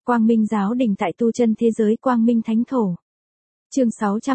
Quang Minh Giáo Đình tại tu chân thế giới Quang Minh Thánh Thổ. Chương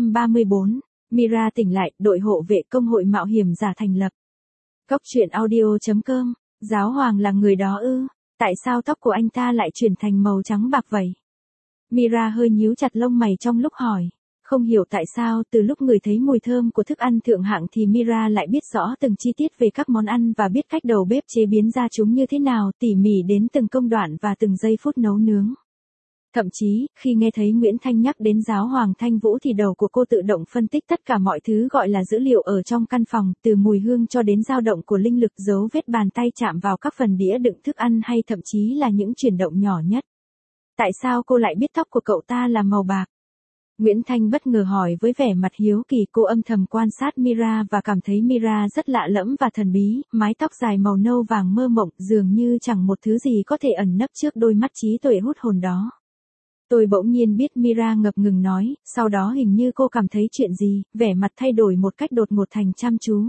634, Mira tỉnh lại, đội hộ vệ công hội mạo hiểm giả thành lập. Cốc truyện audio.com, Giáo Hoàng là người đó ư? Tại sao tóc của anh ta lại chuyển thành màu trắng bạc vậy? Mira hơi nhíu chặt lông mày trong lúc hỏi. Không hiểu tại sao từ lúc ngửi thấy mùi thơm của thức ăn thượng hạng thì Mira lại biết rõ từng chi tiết về các món ăn và biết cách đầu bếp chế biến ra chúng như thế nào, tỉ mỉ đến từng công đoạn và từng giây phút nấu nướng. Thậm chí, khi nghe thấy Nguyễn Thanh nhắc đến Giáo Hoàng Thanh Vũ thì đầu của cô tự động phân tích tất cả mọi thứ gọi là dữ liệu ở trong căn phòng, từ mùi hương cho đến dao động của linh lực, dấu vết bàn tay chạm vào các phần đĩa đựng thức ăn hay thậm chí là những chuyển động nhỏ nhất. Tại sao cô lại biết tóc của cậu ta là màu bạc? Nguyễn Thanh bất ngờ hỏi với vẻ mặt hiếu kỳ. Cô âm thầm quan sát Mira và cảm thấy Mira rất lạ lẫm và thần bí, mái tóc dài màu nâu vàng mơ mộng, dường như chẳng một thứ gì có thể ẩn nấp trước đôi mắt trí tuệ hút hồn đó. Tôi bỗng nhiên biết Mira ngập ngừng nói, sau đó hình như cô cảm thấy chuyện gì, vẻ mặt thay đổi một cách đột ngột thành chăm chú.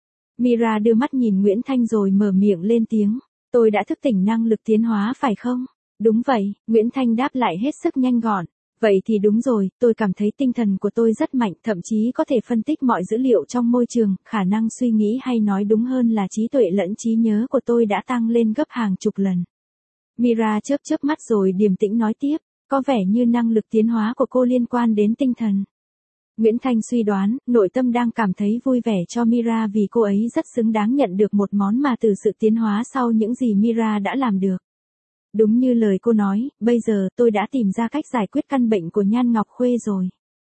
Mira đưa mắt nhìn Nguyễn Thanh rồi mở miệng lên tiếng, tôi đã thức tỉnh năng lực tiến hóa phải không? Đúng vậy, Nguyễn Thanh đáp lại hết sức nhanh gọn. Vậy thì đúng rồi, tôi cảm thấy tinh thần của tôi rất mạnh, thậm chí có thể phân tích mọi dữ liệu trong môi trường, khả năng suy nghĩ hay nói đúng hơn là trí tuệ lẫn trí nhớ của tôi đã tăng lên gấp hàng chục lần. Mira chớp mắt rồi điềm tĩnh nói tiếp, có vẻ như năng lực tiến hóa của cô liên quan đến tinh thần. Nguyễn Thanh suy đoán, nội tâm đang cảm thấy vui vẻ cho Mira vì cô ấy rất xứng đáng nhận được một món mà từ sự tiến hóa sau những gì Mira đã làm được. Đúng như lời cô nói, bây giờ tôi đã tìm ra cách giải quyết căn bệnh của Nhan Ngọc Khuê rồi.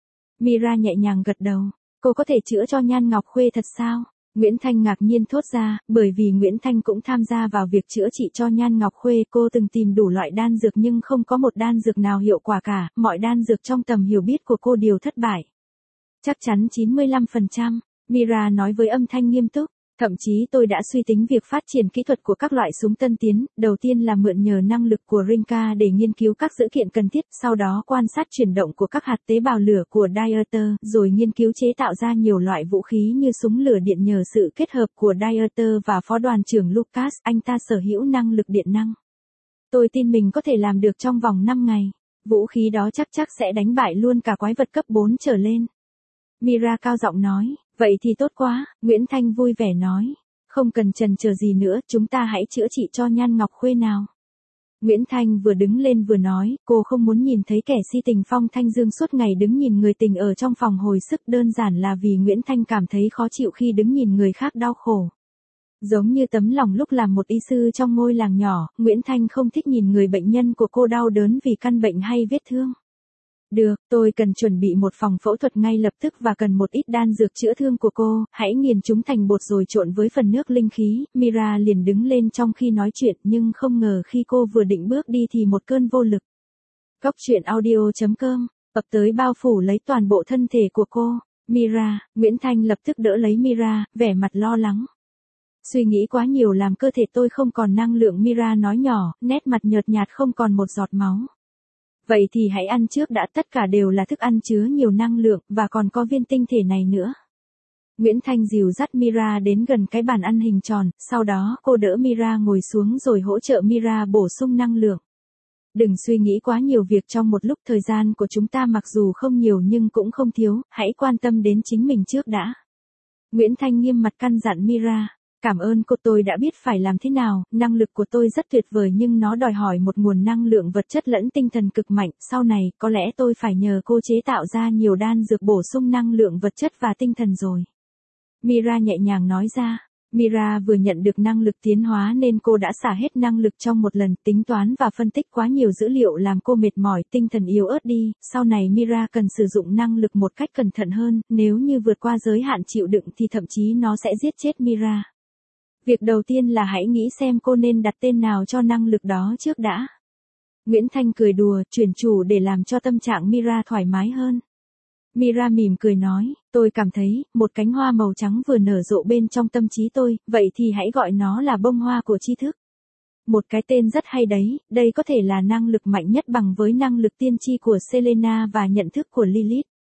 Mira nhẹ nhàng gật đầu, cô có thể chữa cho Nhan Ngọc Khuê thật sao? Nguyễn Thanh ngạc nhiên thốt ra, bởi vì Nguyễn Thanh cũng tham gia vào việc chữa trị cho Nhan Ngọc Khuê. Cô từng tìm đủ loại đan dược nhưng không có một đan dược nào hiệu quả cả, mọi đan dược trong tầm hiểu biết của cô đều thất bại. Chắc chắn 95%, Mira nói với âm thanh nghiêm túc. Thậm chí tôi đã suy tính việc phát triển kỹ thuật của các loại súng tân tiến, đầu tiên là mượn nhờ năng lực của Rinka để nghiên cứu các dữ kiện cần thiết, sau đó quan sát chuyển động của các hạt tế bào lửa của Dieter, rồi nghiên cứu chế tạo ra nhiều loại vũ khí như súng lửa điện nhờ sự kết hợp của Dieter và phó đoàn trưởng Lucas, anh ta sở hữu năng lực điện năng. Tôi tin mình có thể làm được trong vòng 5 ngày. Vũ khí đó chắc sẽ đánh bại luôn cả quái vật cấp 4 trở lên. Mira cao giọng nói, vậy thì tốt quá, Nguyễn Thanh vui vẻ nói. Không cần chần chờ gì nữa, chúng ta hãy chữa trị cho Nhan Ngọc Khuê nào. Nguyễn Thanh vừa đứng lên vừa nói, cô không muốn nhìn thấy kẻ si tình Phong Thanh Dương suốt ngày đứng nhìn người tình ở trong phòng hồi sức, đơn giản là vì Nguyễn Thanh cảm thấy khó chịu khi đứng nhìn người khác đau khổ. Giống như tấm lòng lúc làm một y sư trong ngôi làng nhỏ, Nguyễn Thanh không thích nhìn người bệnh nhân của cô đau đớn vì căn bệnh hay vết thương. Được, tôi cần chuẩn bị một phòng phẫu thuật ngay lập tức và cần một ít đan dược chữa thương của cô, hãy nghiền chúng thành bột rồi trộn với phần nước linh khí. Mira liền đứng lên trong khi nói chuyện nhưng không ngờ khi cô vừa định bước đi thì một cơn vô lực. Cốc truyện audio.com, ập tới bao phủ lấy toàn bộ thân thể của cô. Mira, Nguyễn Thanh lập tức đỡ lấy Mira, vẻ mặt lo lắng. Suy nghĩ quá nhiều làm cơ thể tôi không còn năng lượng, Mira nói nhỏ, nét mặt nhợt nhạt không còn một giọt máu. Vậy thì hãy ăn trước đã, tất cả đều là thức ăn chứa nhiều năng lượng, và còn có viên tinh thể này nữa. Nguyễn Thanh dìu dắt Mira đến gần cái bàn ăn hình tròn, sau đó cô đỡ Mira ngồi xuống rồi hỗ trợ Mira bổ sung năng lượng. Đừng suy nghĩ quá nhiều việc trong một lúc, thời gian của chúng ta mặc dù không nhiều nhưng cũng không thiếu, hãy quan tâm đến chính mình trước đã. Nguyễn Thanh nghiêm mặt căn dặn Mira. Cảm ơn cô, tôi đã biết phải làm thế nào, năng lực của tôi rất tuyệt vời nhưng nó đòi hỏi một nguồn năng lượng vật chất lẫn tinh thần cực mạnh, sau này có lẽ tôi phải nhờ cô chế tạo ra nhiều đan dược bổ sung năng lượng vật chất và tinh thần rồi. Mira nhẹ nhàng nói ra. Mira vừa nhận được năng lực tiến hóa nên cô đã xả hết năng lực trong một lần, tính toán và phân tích quá nhiều dữ liệu làm cô mệt mỏi, tinh thần yếu ớt đi, sau này Mira cần sử dụng năng lực một cách cẩn thận hơn, nếu như vượt qua giới hạn chịu đựng thì thậm chí nó sẽ giết chết Mira. Việc đầu tiên là hãy nghĩ xem cô nên đặt tên nào cho năng lực đó trước đã. Nguyễn Thanh cười đùa, chuyển chủ để làm cho tâm trạng Mira thoải mái hơn. Mira mỉm cười nói, tôi cảm thấy, một cánh hoa màu trắng vừa nở rộ bên trong tâm trí tôi, vậy thì hãy gọi nó là bông hoa của tri thức. Một cái tên rất hay đấy, đây có thể là năng lực mạnh nhất bằng với năng lực tiên tri của Selena và nhận thức của Lilith.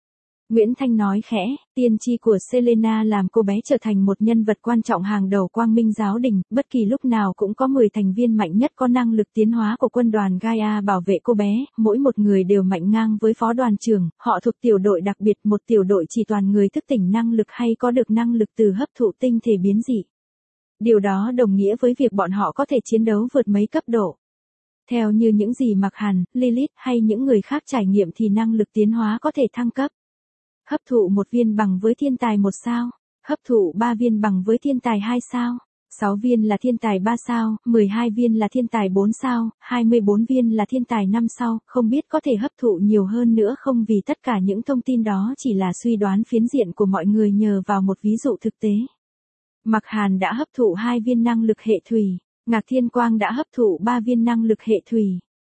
Nguyễn Thanh nói khẽ, tiên tri của Selena làm cô bé trở thành một nhân vật quan trọng hàng đầu Quang Minh giáo đình, bất kỳ lúc nào cũng có 10 thành viên mạnh nhất có năng lực tiến hóa của quân đoàn Gaia bảo vệ cô bé, mỗi một người đều mạnh ngang với phó đoàn trưởng, họ thuộc tiểu đội đặc biệt, một tiểu đội chỉ toàn người thức tỉnh năng lực hay có được năng lực từ hấp thụ tinh thể biến dị. Điều đó đồng nghĩa với việc bọn họ có thể chiến đấu vượt mấy cấp độ. Theo như những gì Mạc Hàn, Lilith hay những người khác trải nghiệm thì năng lực tiến hóa có thể thăng cấp. Hấp thụ 1 viên bằng với thiên tài 1 sao, hấp thụ 3 viên bằng với thiên tài 2 sao, 6 viên là thiên tài 3 sao, 12 viên là thiên tài 4 sao, 24 viên là thiên tài 5 sao, không biết có thể hấp thụ nhiều hơn nữa không, vì tất cả những thông tin đó chỉ là suy đoán phiến diện của mọi người nhờ vào một ví dụ thực tế. Mạc Hàn đã hấp thụ 2 viên năng lực hệ thủy, Ngạc Thiên Quang đã hấp thụ 3 viên năng lực hệ thủy.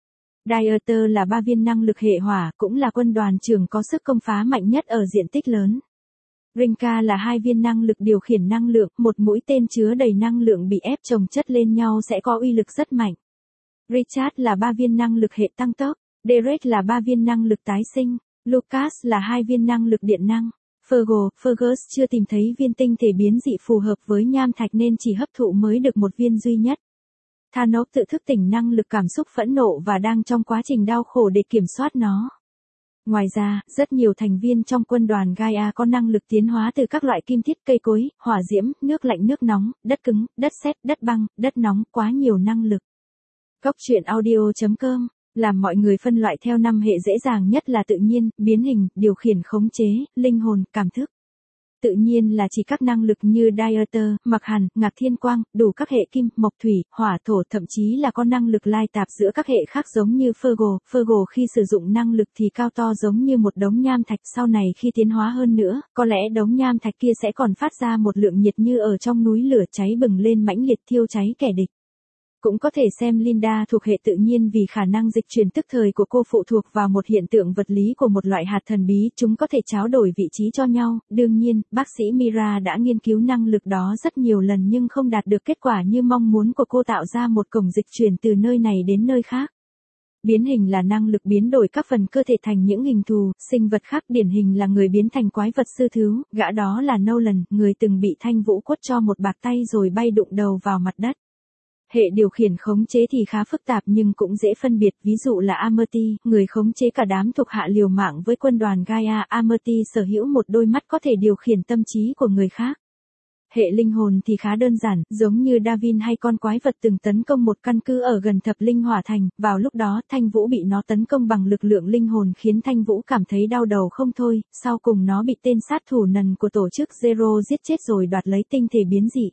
Dieter là 3 viên năng lực hệ hỏa, cũng là quân đoàn trưởng có sức công phá mạnh nhất ở diện tích lớn. Rinka là 2 viên năng lực điều khiển năng lượng, một mũi tên chứa đầy năng lượng bị ép chồng chất lên nhau sẽ có uy lực rất mạnh. Richard là 3 viên năng lực hệ tăng tốc, Derek là 3 viên năng lực tái sinh, Lucas là 2 viên năng lực điện năng. Fergus chưa tìm thấy viên tinh thể biến dị phù hợp với nham thạch nên chỉ hấp thụ mới được 1 viên duy nhất. Thanos tự thức tỉnh năng lực cảm xúc phẫn nộ và đang trong quá trình đau khổ để kiểm soát nó. Ngoài ra, rất nhiều thành viên trong quân đoàn Gaia có năng lực tiến hóa từ các loại kim thiết, cây cối, hỏa diễm, nước lạnh, nước nóng, đất cứng, đất sét, đất băng, đất nóng, quá nhiều năng lực. Góc truyện audio.com làm mọi người phân loại theo 5 hệ dễ dàng nhất là tự nhiên, biến hình, điều khiển khống chế, linh hồn, cảm thức. Tự nhiên là chỉ các năng lực như Dieter, Mạc Hàn, Ngạc Thiên Quang, đủ các hệ kim, mộc thủy, hỏa thổ, thậm chí là có năng lực lai tạp giữa các hệ khác giống như Fergus khi sử dụng năng lực thì cao to giống như một đống nham thạch, sau này khi tiến hóa hơn nữa, có lẽ đống nham thạch kia sẽ còn phát ra một lượng nhiệt như ở trong núi lửa cháy bừng lên mãnh liệt thiêu cháy kẻ địch. Cũng có thể xem Linda thuộc hệ tự nhiên vì khả năng dịch chuyển tức thời của cô phụ thuộc vào một hiện tượng vật lý của một loại hạt thần bí, chúng có thể tráo đổi vị trí cho nhau. Đương nhiên, bác sĩ Mira đã nghiên cứu năng lực đó rất nhiều lần nhưng không đạt được kết quả như mong muốn của cô, tạo ra một cổng dịch chuyển từ nơi này đến nơi khác. Biến hình là năng lực biến đổi các phần cơ thể thành những hình thù, sinh vật khác, điển hình là người biến thành quái vật sư thú, gã đó là Nolan, người từng bị Thanh Vũ quất cho một bạt tay rồi bay đụng đầu vào mặt đất. Hệ điều khiển khống chế thì khá phức tạp nhưng cũng dễ phân biệt, ví dụ là Amerty, người khống chế cả đám thuộc hạ liều mạng với quân đoàn Gaia. Amerty sở hữu một đôi mắt có thể điều khiển tâm trí của người khác. Hệ linh hồn thì khá đơn giản, giống như Davin hay con quái vật từng tấn công một căn cứ ở gần Thập Linh Hỏa Thành, vào lúc đó Thanh Vũ bị nó tấn công bằng lực lượng linh hồn khiến Thanh Vũ cảm thấy đau đầu không thôi, sau cùng nó bị tên sát thủ Nần của tổ chức Zero giết chết rồi đoạt lấy tinh thể biến dị.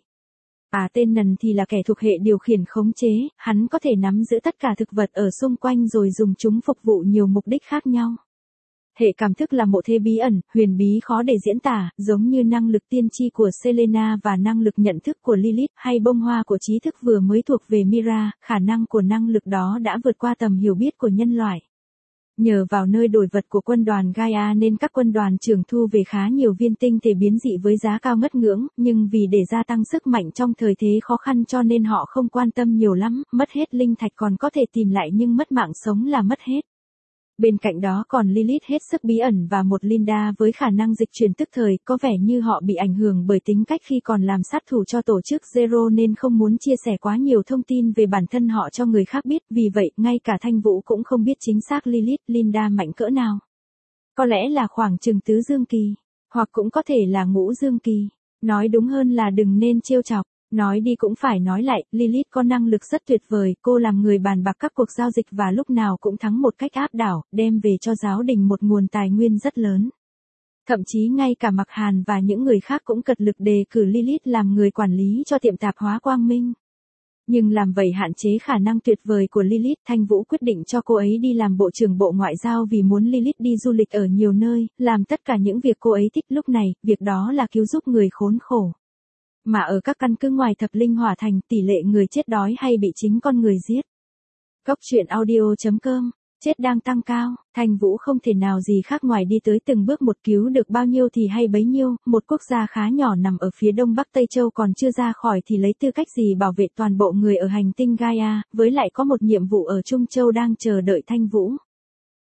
Tên Nần thì là kẻ thuộc hệ điều khiển khống chế, hắn có thể nắm giữ tất cả thực vật ở xung quanh rồi dùng chúng phục vụ nhiều mục đích khác nhau. Hệ cảm thức là mộ thế bí ẩn, huyền bí khó để diễn tả, giống như năng lực tiên tri của Selena và năng lực nhận thức của Lilith hay bông hoa của trí thức vừa mới thuộc về Mira, khả năng của năng lực đó đã vượt qua tầm hiểu biết của nhân loại. Nhờ vào nơi đổi vật của quân đoàn Gaia nên các quân đoàn trưởng thu về khá nhiều viên tinh thể biến dị với giá cao ngất ngưỡng, nhưng vì để gia tăng sức mạnh trong thời thế khó khăn cho nên họ không quan tâm nhiều lắm, mất hết linh thạch còn có thể tìm lại nhưng mất mạng sống là mất hết. Bên cạnh đó còn Lilith hết sức bí ẩn và một Linda với khả năng dịch chuyển tức thời, có vẻ như họ bị ảnh hưởng bởi tính cách khi còn làm sát thủ cho tổ chức Zero nên không muốn chia sẻ quá nhiều thông tin về bản thân họ cho người khác biết, vì vậy ngay cả Thanh Vũ cũng không biết chính xác Lilith, Linda mạnh cỡ nào. Có lẽ là khoảng chừng tứ dương kỳ, hoặc cũng có thể là ngũ dương kỳ. Nói đúng hơn là đừng nên trêu chọc. Nói đi cũng phải nói lại, Lilith có năng lực rất tuyệt vời, cô làm người bàn bạc các cuộc giao dịch và lúc nào cũng thắng một cách áp đảo, đem về cho giáo đình một nguồn tài nguyên rất lớn. Thậm chí ngay cả Mạc Hàn và những người khác cũng cật lực đề cử Lilith làm người quản lý cho tiệm tạp hóa Quang Minh. Nhưng làm vậy hạn chế khả năng tuyệt vời của Lilith, Thanh Vũ quyết định cho cô ấy đi làm bộ trưởng Bộ Ngoại giao vì muốn Lilith đi du lịch ở nhiều nơi, làm tất cả những việc cô ấy thích lúc này, việc đó là cứu giúp người khốn khổ. Mà ở các căn cứ ngoài Thập Linh Hỏa Thành, tỷ lệ người chết đói hay bị chính con người giết. Góc truyện audio.com, chết đang tăng cao, Thanh Vũ không thể nào gì khác ngoài đi tới từng bước một, cứu được bao nhiêu thì hay bấy nhiêu, một quốc gia khá nhỏ nằm ở phía đông bắc Tây Châu còn chưa ra khỏi thì lấy tư cách gì bảo vệ toàn bộ người ở hành tinh Gaia, với lại có một nhiệm vụ ở Trung Châu đang chờ đợi Thanh Vũ.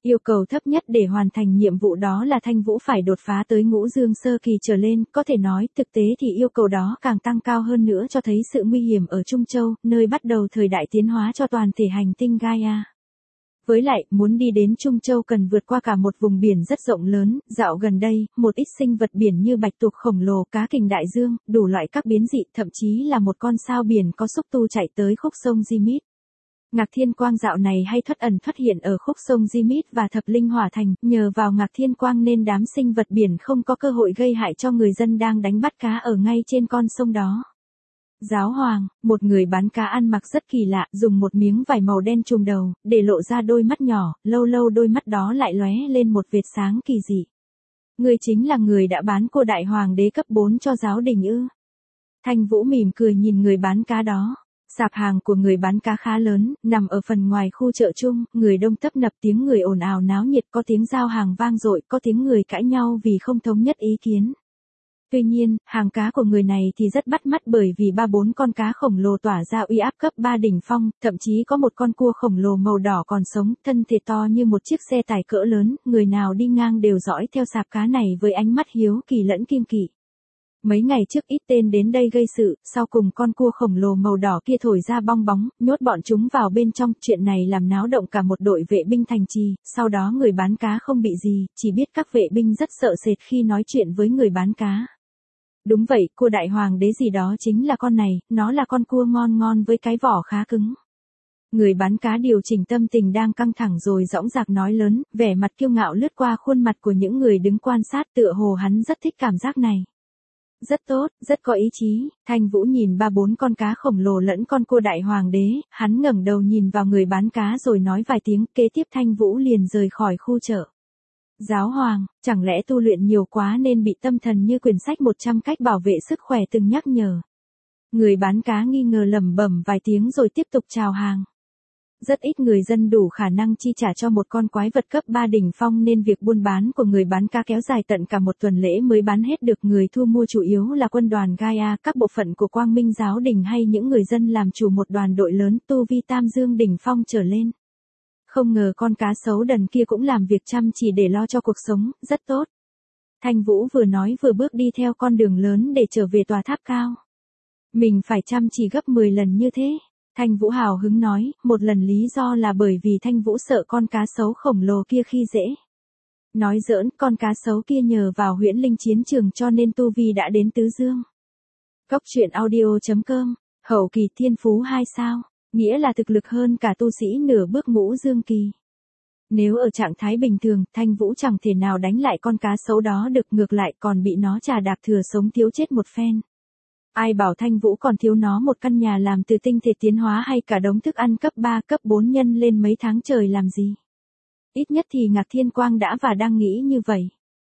Yêu cầu thấp nhất để hoàn thành nhiệm vụ đó là Thanh Vũ phải đột phá tới ngũ dương sơ kỳ trở lên, có thể nói, thực tế thì yêu cầu đó càng tăng cao hơn nữa cho thấy sự nguy hiểm ở Trung Châu, nơi bắt đầu thời đại tiến hóa cho toàn thể hành tinh Gaia. Với lại, muốn đi đến Trung Châu cần vượt qua cả một vùng biển rất rộng lớn, dạo gần đây, một ít sinh vật biển như bạch tuộc khổng lồ, cá kình đại dương, đủ loại các biến dị, thậm chí là một con sao biển có xúc tu chạy tới khúc sông Jimit. Ngạc Thiên Quang dạo này hay thoắt ẩn thoắt hiện ở khúc sông Jimit và Thập Linh Hỏa Thành, nhờ vào Ngạc Thiên Quang nên đám sinh vật biển không có cơ hội gây hại cho người dân đang đánh bắt cá ở ngay trên con sông đó. Giáo hoàng, một người bán cá ăn mặc rất kỳ lạ, dùng một miếng vải màu đen trùm đầu, để lộ ra đôi mắt nhỏ, lâu lâu đôi mắt đó lại lóe lên một vệt sáng kỳ dị. Người chính là người đã bán cô đại hoàng đế cấp 4 cho giáo đình ư? Thanh Vũ mỉm cười nhìn người bán cá đó. Sạp hàng của người bán cá khá lớn, nằm ở phần ngoài khu chợ chung, người đông tấp nập, tiếng người ồn ào náo nhiệt, có tiếng giao hàng vang dội, có tiếng người cãi nhau vì không thống nhất ý kiến. Tuy nhiên, hàng cá của người này thì rất bắt mắt bởi vì 3-4 con cá khổng lồ tỏa ra uy áp cấp 3 đỉnh phong, thậm chí có một con cua khổng lồ màu đỏ còn sống, thân thể to như một chiếc xe tải cỡ lớn, người nào đi ngang đều dõi theo sạp cá này với ánh mắt hiếu kỳ lẫn kiêng kỵ. Mấy ngày trước ít tên đến đây gây sự, sau cùng con cua khổng lồ màu đỏ kia thổi ra bong bóng, nhốt bọn chúng vào bên trong, chuyện này làm náo động cả một đội vệ binh thành trì, sau đó người bán cá không bị gì, chỉ biết các vệ binh rất sợ sệt khi nói chuyện với người bán cá. Đúng vậy, cua đại hoàng đế gì đó chính là con này, nó là con cua ngon ngon với cái vỏ khá cứng. Người bán cá điều chỉnh tâm tình đang căng thẳng rồi dõng dạc nói lớn, vẻ mặt kiêu ngạo lướt qua khuôn mặt của những người đứng quan sát, tựa hồ hắn rất thích cảm giác này. Rất tốt, rất có ý chí. Thanh Vũ nhìn 3-4 con cá khổng lồ lẫn con cua đại hoàng đế, hắn ngẩng đầu nhìn vào người bán cá rồi nói vài tiếng, kế tiếp Thanh Vũ liền rời khỏi khu chợ. Giáo hoàng, chẳng lẽ tu luyện nhiều quá nên bị tâm thần như quyển sách 100 cách bảo vệ sức khỏe từng nhắc nhở. Người bán cá nghi ngờ lẩm bẩm vài tiếng rồi tiếp tục chào hàng. Rất ít người dân đủ khả năng chi trả cho một con quái vật cấp 3 đỉnh phong nên việc buôn bán của người bán cá kéo dài tận cả một tuần lễ mới bán hết được. Người thu mua chủ yếu là quân đoàn Gaia, các bộ phận của Quang Minh giáo đình hay những người dân làm chủ một đoàn đội lớn tu vi tam dương đỉnh phong trở lên. Không ngờ con cá sấu đần kia cũng làm việc chăm chỉ để lo cho cuộc sống, rất tốt. Thanh Vũ vừa nói vừa bước đi theo con đường lớn để trở về tòa tháp cao. Mình phải chăm chỉ gấp 10 lần như thế. Thanh Vũ hào hứng nói, một lần lý do là bởi vì Thanh Vũ sợ con cá sấu khổng lồ kia khi dễ. Nói giỡn, con cá sấu kia nhờ vào huyễn linh chiến trường cho nên tu vi đã đến tứ dương. Cốc truyện audio.com, hậu kỳ thiên phú 2 sao, nghĩa là thực lực hơn cả tu sĩ nửa bước ngũ dương kỳ. Nếu ở trạng thái bình thường, Thanh Vũ chẳng thể nào đánh lại con cá sấu đó được, ngược lại còn bị nó chà đạp thừa sống thiếu chết một phen. Ai bảo Thanh Vũ còn thiếu nó một căn nhà làm từ tinh thể tiến hóa hay cả đống thức ăn cấp 3, cấp 4 nhân lên mấy tháng trời làm gì. Ít nhất thì Ngạc Thiên Quang đã và đang nghĩ như vậy.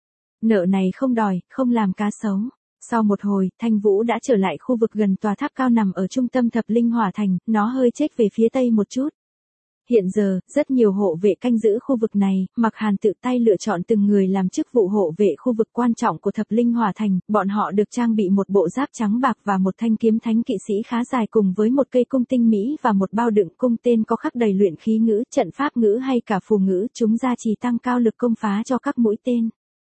Nợ này không đòi, không làm cá sấu. Sau một hồi, Thanh Vũ đã trở lại khu vực gần tòa tháp cao nằm ở trung tâm Thập Linh Hỏa Thành, nó hơi chếch về phía tây một chút. Hiện giờ, rất nhiều hộ vệ canh giữ khu vực này, Mạc Hàn tự tay lựa chọn từng người làm chức vụ hộ vệ khu vực quan trọng của Thập Linh Hỏa Thành, bọn họ được trang bị một bộ giáp trắng bạc và một thanh kiếm thánh kỵ sĩ khá dài cùng với một cây cung tinh mỹ và một bao đựng cung tên có khắc đầy luyện khí ngữ, trận pháp ngữ hay cả phù ngữ, chúng gia trì tăng cao lực công phá cho các mũi tên.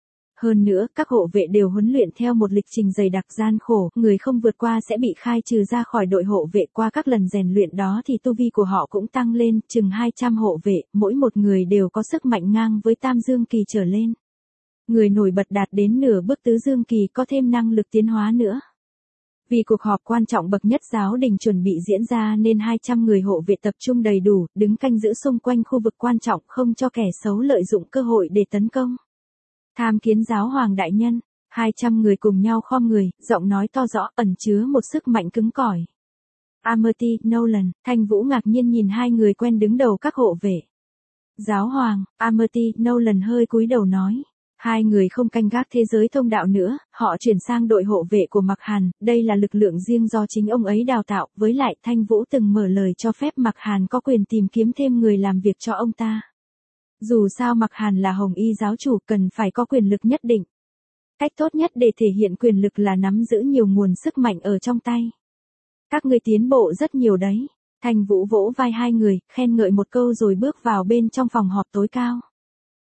Hơn nữa, các hộ vệ đều huấn luyện theo một lịch trình dày đặc gian khổ, người không vượt qua sẽ bị khai trừ ra khỏi đội hộ vệ. Qua các lần rèn luyện đó thì tu vi của họ cũng tăng lên, chừng 200 hộ vệ, mỗi một người đều có sức mạnh ngang với tam dương kỳ trở lên. Người nổi bật đạt đến nửa bước tứ dương kỳ có thêm năng lực tiến hóa nữa. Vì cuộc họp quan trọng bậc nhất giáo đình chuẩn bị diễn ra nên 200 người hộ vệ tập trung đầy đủ, đứng canh giữ xung quanh khu vực quan trọng không cho kẻ xấu lợi dụng cơ hội để tấn công. Tham kiến giáo hoàng đại nhân, 200 người cùng nhau khom người, giọng nói to rõ ẩn chứa một sức mạnh cứng cỏi. Amity, Nolan, Thanh Vũ ngạc nhiên nhìn hai người quen đứng đầu các hộ vệ. Giáo hoàng, Amity, Nolan hơi cúi đầu nói. Hai người không canh gác thế giới thông đạo nữa, họ chuyển sang đội hộ vệ của Mạc Hàn, đây là lực lượng riêng do chính ông ấy đào tạo, với lại Thanh Vũ từng mở lời cho phép Mạc Hàn có quyền tìm kiếm thêm người làm việc cho ông ta. Dù sao Mạc Hàn là Hồng Y giáo chủ cần phải có quyền lực nhất định. Cách tốt nhất để thể hiện quyền lực là nắm giữ nhiều nguồn sức mạnh ở trong tay. Các ngươi tiến bộ rất nhiều đấy. Thanh Vũ vỗ vai hai người, khen ngợi một câu rồi bước vào bên trong phòng họp tối cao.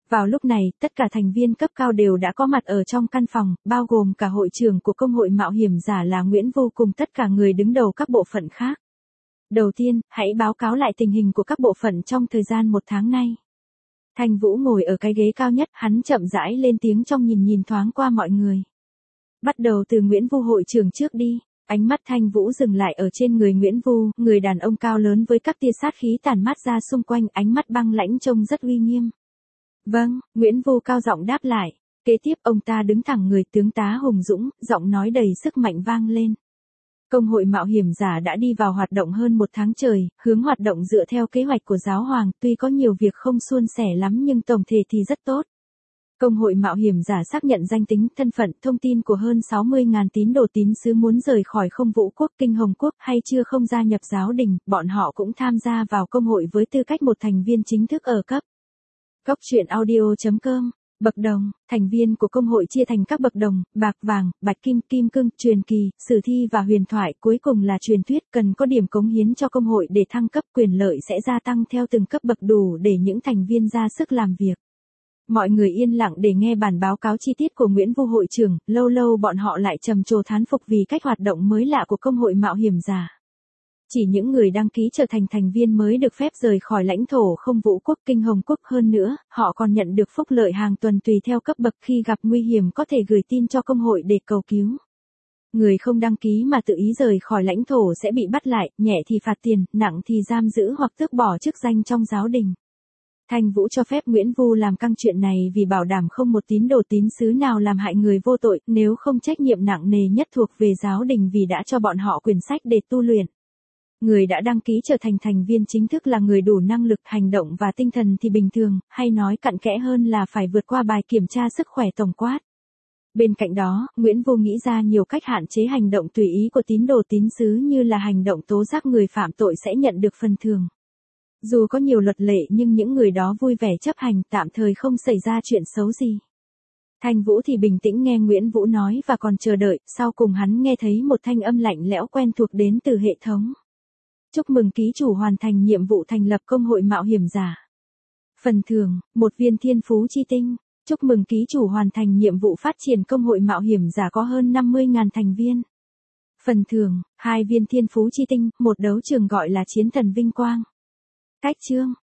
Vào lúc này, tất cả thành viên cấp cao đều đã có mặt ở trong căn phòng, bao gồm cả hội trưởng của công hội mạo hiểm giả là Nguyễn Vu cùng tất cả người đứng đầu các bộ phận khác. Đầu tiên, hãy báo cáo lại tình hình của các bộ phận trong thời gian một tháng nay. Thanh Vũ ngồi ở cái ghế cao nhất, hắn chậm rãi lên tiếng trong nhìn thoáng qua mọi người. Bắt đầu từ Nguyễn Vu hội trưởng trước đi. Ánh mắt Thanh Vũ dừng lại ở trên người Nguyễn Vu, người đàn ông cao lớn với các tia sát khí tản mát ra xung quanh, ánh mắt băng lãnh trông rất uy nghiêm. Vâng, Nguyễn Vu cao giọng đáp lại. Kế tiếp ông ta đứng thẳng người, tướng tá Hùng Dũng, giọng nói đầy sức mạnh vang lên. Công hội mạo hiểm giả đã đi vào hoạt động hơn một tháng trời, hướng hoạt động dựa theo kế hoạch của giáo hoàng, tuy có nhiều việc không suôn sẻ lắm nhưng tổng thể thì rất tốt. Công hội mạo hiểm giả xác nhận danh tính, thân phận, thông tin của hơn 60.000 tín đồ tín sứ muốn rời khỏi Không Vũ Quốc, Kinh Hồng Quốc hay chưa không gia nhập giáo đình, bọn họ cũng tham gia vào công hội với tư cách một thành viên chính thức ở cấp. Cốc truyện audio.com. Bậc đồng, thành viên của công hội chia thành các bậc đồng, bạc, vàng, bạch kim, kim cương, truyền kỳ, sử thi và huyền thoại, cuối cùng là truyền thuyết, cần có điểm cống hiến cho công hội để thăng cấp, quyền lợi sẽ gia tăng theo từng cấp bậc đủ để những thành viên ra sức làm việc. Mọi người yên lặng để nghe bản báo cáo chi tiết của Nguyễn Vu hội trưởng, lâu lâu bọn họ lại trầm trồ thán phục vì cách hoạt động mới lạ của công hội mạo hiểm giả. Chỉ những người đăng ký trở thành thành viên mới được phép rời khỏi lãnh thổ Không Vũ Quốc, Kinh Hồng Quốc, hơn nữa, họ còn nhận được phúc lợi hàng tuần tùy theo cấp bậc, khi gặp nguy hiểm có thể gửi tin cho công hội để cầu cứu. Người không đăng ký mà tự ý rời khỏi lãnh thổ sẽ bị bắt lại, nhẹ thì phạt tiền, nặng thì giam giữ hoặc tước bỏ chức danh trong giáo đình. Thanh Vũ cho phép Nguyễn Vu làm căng chuyện này vì bảo đảm không một tín đồ tín sứ nào làm hại người vô tội, nếu không trách nhiệm nặng nề nhất thuộc về giáo đình vì đã cho bọn họ quyển sách để tu luyện. Người đã đăng ký trở thành thành viên chính thức là người đủ năng lực, hành động và tinh thần thì bình thường, hay nói cặn kẽ hơn là phải vượt qua bài kiểm tra sức khỏe tổng quát. Bên cạnh đó, Nguyễn Vu nghĩ ra nhiều cách hạn chế hành động tùy ý của tín đồ tín sứ, như là hành động tố giác người phạm tội sẽ nhận được phần thưởng. Dù có nhiều luật lệ nhưng những người đó vui vẻ chấp hành, tạm thời không xảy ra chuyện xấu gì. Thanh Vũ thì bình tĩnh nghe Nguyễn Vũ nói và còn chờ đợi, sau cùng hắn nghe thấy một thanh âm lạnh lẽo quen thuộc đến từ hệ thống. Chúc mừng ký chủ hoàn thành nhiệm vụ thành lập công hội mạo hiểm giả. Phần thưởng, 1 viên thiên phú chi tinh. Chúc mừng ký chủ hoàn thành nhiệm vụ phát triển công hội mạo hiểm giả có hơn 50.000 thành viên. Phần thưởng, 2 viên thiên phú chi tinh, một đấu trường gọi là Chiến Thần Vinh Quang. Cách chương.